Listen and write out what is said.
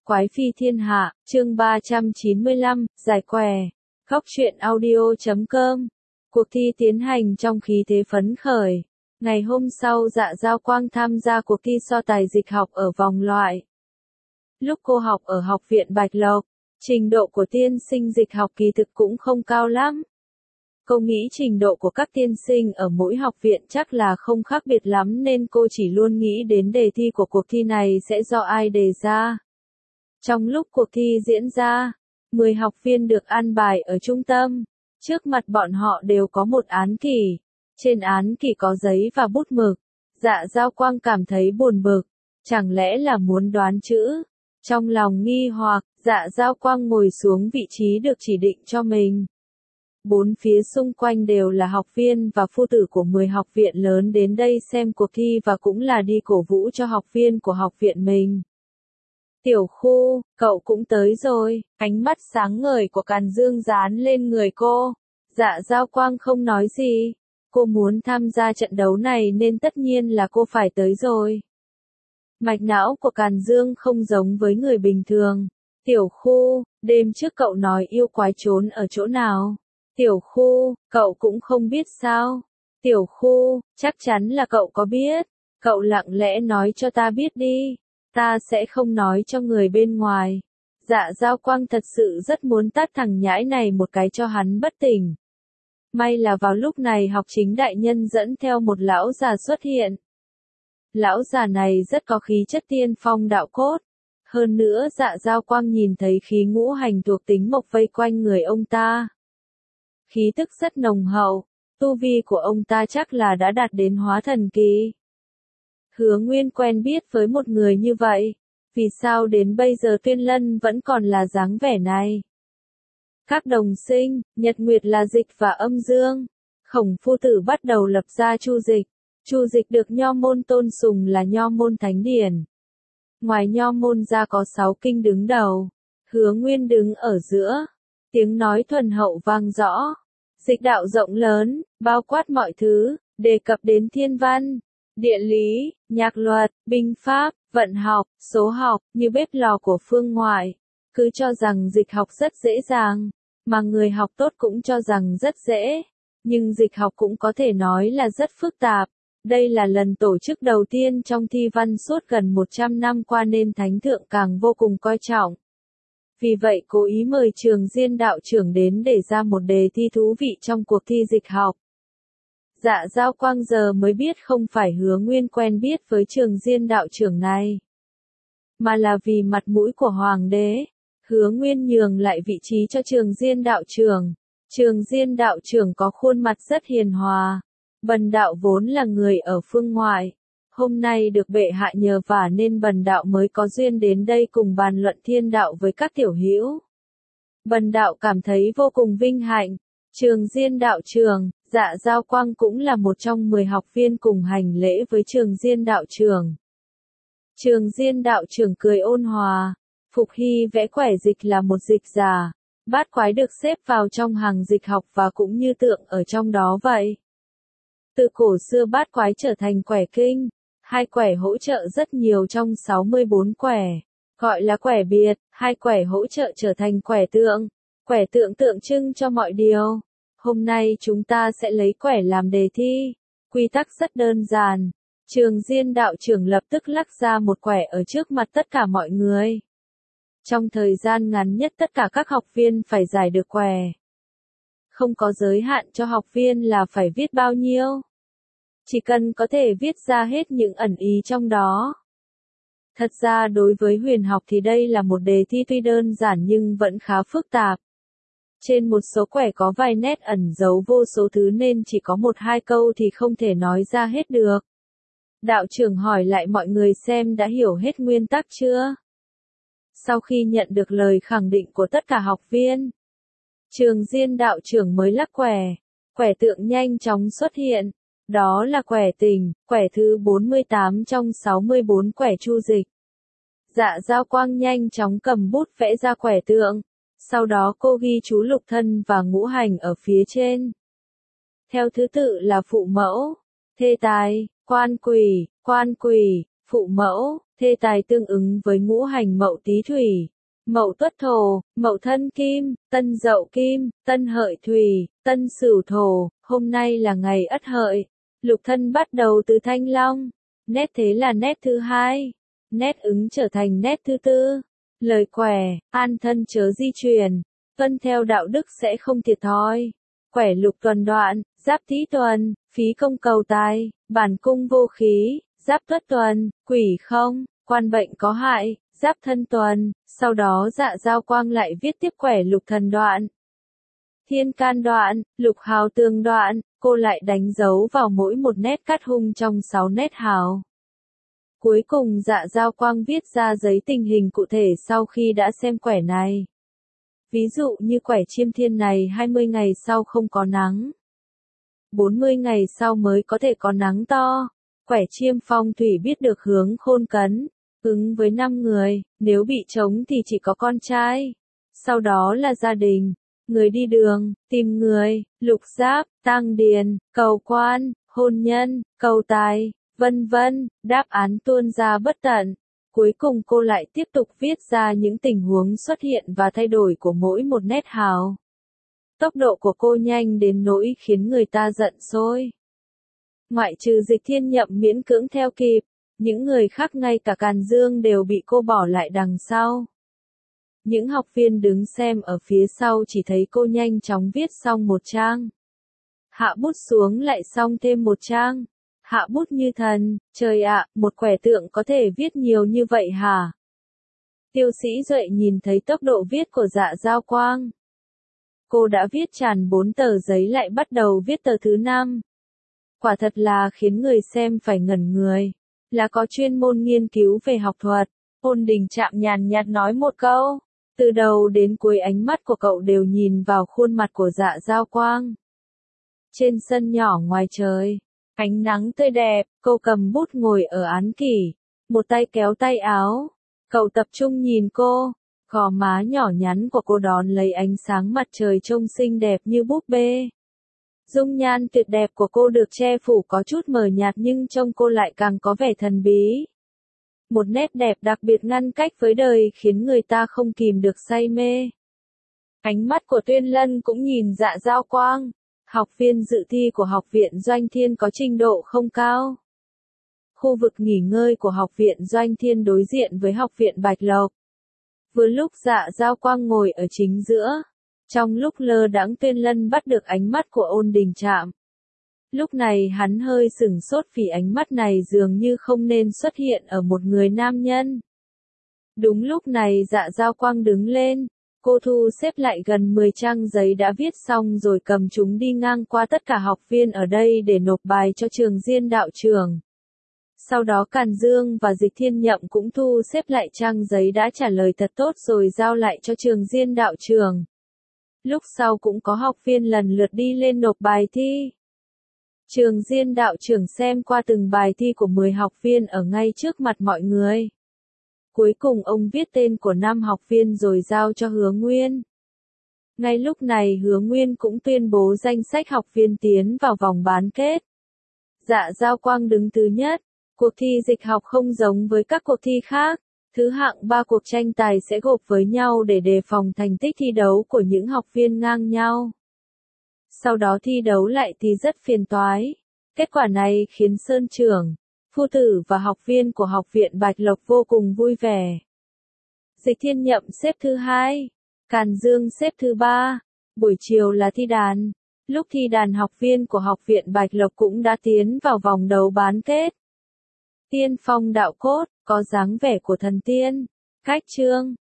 Quái phi thiên hạ, chương 395, giải què. Góc truyện audio.com. Cuộc thi tiến hành trong khí thế phấn khởi. Ngày hôm sau Dạ Giao Quang tham gia cuộc thi so tài dịch học ở vòng loại. Lúc cô học ở học viện Bạch Lộc, trình độ của tiên sinh dịch học kỳ thực cũng không cao lắm. Cô nghĩ trình độ của các tiên sinh ở mỗi học viện chắc là không khác biệt lắm nên cô chỉ luôn nghĩ đến đề thi của cuộc thi này sẽ do ai đề ra. Trong lúc cuộc thi diễn ra, 10 học viên được an bài ở trung tâm. Trước mặt bọn họ đều có một án kỷ. Trên án kỷ có giấy và bút mực. Dạ Giao Quang cảm thấy buồn bực. Chẳng lẽ là muốn đoán chữ? Trong lòng nghi hoặc, Dạ Giao Quang ngồi xuống vị trí được chỉ định cho mình. Bốn phía xung quanh đều là học viên và phu tử của 10 học viện lớn đến đây xem cuộc thi và cũng là đi cổ vũ cho học viên của học viện mình. Tiểu Khu, cậu cũng tới rồi, ánh mắt sáng ngời của Càn Dương dán lên người cô. Dạ Giao Quang không nói gì, cô muốn tham gia trận đấu này nên tất nhiên là cô phải tới rồi. Mạch não của Càn Dương không giống với người bình thường. Tiểu Khu, đêm trước cậu nói yêu quái trốn ở chỗ nào? Tiểu Khu, cậu cũng không biết sao? Tiểu Khu, chắc chắn là cậu có biết. Cậu lặng lẽ nói cho ta biết đi. Ta sẽ không nói cho người bên ngoài. Dạ Giao Quang thật sự rất muốn tát thằng nhãi này một cái cho hắn bất tỉnh. May là vào lúc này học chính đại nhân dẫn theo một lão già xuất hiện. Lão già này rất có khí chất tiên phong đạo cốt. Hơn nữa Dạ Giao Quang nhìn thấy khí ngũ hành thuộc tính mộc vây quanh người ông ta. Khí tức rất nồng hậu, tu vi của ông ta chắc là đã đạt đến hóa thần kỳ. Hứa Nguyên quen biết với một người như vậy, vì sao đến bây giờ Tuyên Lân vẫn còn là dáng vẻ này? Các đồng sinh, nhật nguyệt là dịch và âm dương. Khổng phu tử bắt đầu lập ra chu dịch. Chu dịch được nho môn tôn sùng là nho môn thánh điển. Ngoài nho môn ra có 6 kinh đứng đầu. Hứa Nguyên đứng ở giữa. Tiếng nói thuần hậu vang rõ. Dịch đạo rộng lớn, bao quát mọi thứ, đề cập đến thiên văn, địa lý, nhạc luật, binh pháp, vận học, số học, như bếp lò của phương ngoại. Cứ cho rằng dịch học rất dễ dàng, mà người học tốt cũng cho rằng rất dễ. Nhưng dịch học cũng có thể nói là rất phức tạp. Đây là lần tổ chức đầu tiên trong thi văn suốt gần 100 năm qua nên Thánh Thượng càng vô cùng coi trọng. Vì vậy cố ý mời Trường Diên đạo trưởng đến để ra một đề thi thú vị trong cuộc thi dịch học. Dạ Giao Quang giờ mới biết không phải Hứa Nguyên quen biết với Trường Diên đạo trưởng này, mà là vì mặt mũi của Hoàng đế. Hứa Nguyên nhường lại vị trí cho Trường Diên đạo trưởng. Trường Diên đạo trưởng có khuôn mặt rất hiền hòa. Bần đạo vốn là người ở phương ngoại. Hôm nay được bệ hạ nhờ vả nên bần đạo mới có duyên đến đây cùng bàn luận thiên đạo với các tiểu hữu. Bần đạo cảm thấy vô cùng vinh hạnh. Trường Diên đạo trưởng, Dạ Giao Quang cũng là một trong 10 học viên cùng hành lễ với Trường Diên đạo trưởng. Trường Diên đạo trưởng cười ôn hòa. Phục Hy vẽ quẻ dịch là một dịch giả. Bát quái được xếp vào trong hàng dịch học và cũng như tượng ở trong đó vậy. Từ cổ xưa bát quái trở thành quẻ kinh. 2 quẻ hỗ trợ rất nhiều trong 64 quẻ. Gọi là quẻ biệt, 2 quẻ hỗ trợ trở thành quẻ tượng. Quẻ tượng tượng trưng cho mọi điều. Hôm nay chúng ta sẽ lấy quẻ làm đề thi. Quy tắc rất đơn giản. Trường Diên đạo trưởng lập tức lắc ra một quẻ ở trước mặt tất cả mọi người. Trong thời gian ngắn nhất tất cả các học viên phải giải được quẻ. Không có giới hạn cho học viên là phải viết bao nhiêu. Chỉ cần có thể viết ra hết những ẩn ý trong đó. Thật ra đối với huyền học thì đây là một đề thi tuy đơn giản nhưng vẫn khá phức tạp. Trên một số quẻ có vài nét ẩn giấu vô số thứ nên chỉ có 1-2 câu thì không thể nói ra hết được. Đạo trưởng hỏi lại mọi người xem đã hiểu hết nguyên tắc chưa? Sau khi nhận được lời khẳng định của tất cả học viên, Trường Diên đạo trưởng mới lắc quẻ. Quẻ tượng nhanh chóng xuất hiện. Đó là quẻ tình, quẻ thứ 48 trong 64 quẻ chu dịch. Dạ Giao Quang nhanh chóng cầm bút vẽ ra quẻ tượng. Sau đó cô ghi chú lục thân và ngũ hành ở phía trên. Theo thứ tự là phụ mẫu, thê tài, quan quỷ, Phụ mẫu, thê tài tương ứng với ngũ hành Mậu Tý Thủy, Mậu Tuất Thổ, Mậu Thân Kim, Tân Dậu Kim, Tân Hợi Thủy, Tân Sửu Thổ. Hôm nay là ngày Ất Hợi, lục thân bắt đầu từ Thanh Long. Nét thế là nét thứ hai. Nét ứng trở thành nét thứ tư. Lời quẻ, an thân chớ di chuyển, tuân theo đạo đức sẽ không thiệt thòi. Quẻ lục tuần đoạn, giáp Tý tuần, phí công cầu tài, bản cung vô khí, giáp Tuất tuần, quỷ không, quan bệnh có hại, giáp Thân tuần. Sau đó Dạ Giao Quang lại viết tiếp quẻ lục thần đoạn, thiên can đoạn, lục hào tường đoạn. Cô lại đánh dấu vào mỗi một nét cắt hung trong 6 nét hào. Cuối cùng Dạ Giao Quang viết ra giấy tình hình cụ thể sau khi đã xem quẻ này. Ví dụ như quẻ Chiêm Thiên này 20 ngày sau không có nắng, 40 ngày sau mới có thể có nắng to. Quẻ Chiêm Phong Thủy biết được hướng Khôn Cấn, ứng với 5 người, nếu bị trống thì chỉ có con trai. Sau đó là gia đình, người đi đường, tìm người, lục giáp, tang điền, cầu quan, hôn nhân, cầu tài, vân vân. Đáp án tuôn ra bất tận. Cuối cùng cô lại tiếp tục viết ra những tình huống xuất hiện và thay đổi của mỗi một nét hào. Tốc độ của cô nhanh đến nỗi khiến người ta giận sôi. Ngoại trừ Dịch Thiên Nhậm miễn cưỡng theo kịp, những người khác ngay cả Càn Dương đều bị cô bỏ lại đằng sau. Những học viên đứng xem ở phía sau chỉ thấy cô nhanh chóng viết xong một trang. Hạ bút xuống lại xong thêm một trang. Hạ bút như thần, trời ạ, một quẻ tượng có thể viết nhiều như vậy hả? Tiêu Sĩ Duệ nhìn thấy tốc độ viết của Dạ Giao Quang. Cô đã viết tràn 4 tờ giấy lại bắt đầu viết tờ thứ 5. Quả thật là khiến người xem phải ngẩn người. Là có chuyên môn nghiên cứu về học thuật. Ôn Đình Trạm nhàn nhạt nói một câu. Từ đầu đến cuối ánh mắt của cậu đều nhìn vào khuôn mặt của Dạ Giao Quang. Trên sân nhỏ ngoài trời, ánh nắng tươi đẹp, cô cầm bút ngồi ở án kỷ, một tay kéo tay áo. Cậu tập trung nhìn cô, gò má nhỏ nhắn của cô đón lấy ánh sáng mặt trời trông xinh đẹp như búp bê. Dung nhan tuyệt đẹp của cô được che phủ có chút mờ nhạt nhưng trông cô lại càng có vẻ thần bí. Một nét đẹp đặc biệt ngăn cách với đời khiến người ta không kìm được say mê. Ánh mắt của Tuyên Lân cũng nhìn Dạ Giao Quang. Học viên dự thi của Học viện Doanh Thiên có trình độ không cao. Khu vực nghỉ ngơi của Học viện Doanh Thiên đối diện với Học viện Bạch Lộc. Vừa lúc Dạ Giao Quang ngồi ở chính giữa. Trong lúc lơ đãng Tuyên Lân bắt được ánh mắt của Ôn Đình Trạm. Lúc này hắn hơi sửng sốt vì ánh mắt này dường như không nên xuất hiện ở một người nam nhân. Đúng lúc này Dạ Giao Quang đứng lên. Cô thu xếp lại gần 10 trang giấy đã viết xong rồi cầm chúng đi ngang qua tất cả học viên ở đây để nộp bài cho Trường Diên đạo trưởng. Sau đó Càn Dương và Dịch Thiên Nhậm cũng thu xếp lại trang giấy đã trả lời thật tốt rồi giao lại cho Trường Diên đạo trưởng. Lúc sau cũng có học viên lần lượt đi lên nộp bài thi. Trường Diên đạo trưởng xem qua từng bài thi của 10 học viên ở ngay trước mặt mọi người. Cuối cùng ông viết tên của 5 học viên rồi giao cho Hứa Nguyên. Ngay lúc này Hứa Nguyên cũng tuyên bố danh sách học viên tiến vào vòng bán kết. Dạ Giao Quang đứng thứ nhất. Cuộc thi dịch học không giống với các cuộc thi khác. Thứ hạng 3 cuộc tranh tài sẽ gộp với nhau để đề phòng thành tích thi đấu của những học viên ngang nhau. Sau đó thi đấu lại thì rất phiền toái. Kết quả này khiến Sơn Trưởng, Phu Tử và học viên của Học viện Bạch Lộc vô cùng vui vẻ. Dịch Thiên Nhậm xếp thứ 2, Càn Dương xếp thứ 3. Buổi chiều là thi đàn. Lúc thi đàn học viên của Học viện Bạch Lộc cũng đã tiến vào vòng đấu bán kết. Tiên phong đạo cốt, có dáng vẻ của thần tiên. Cách chương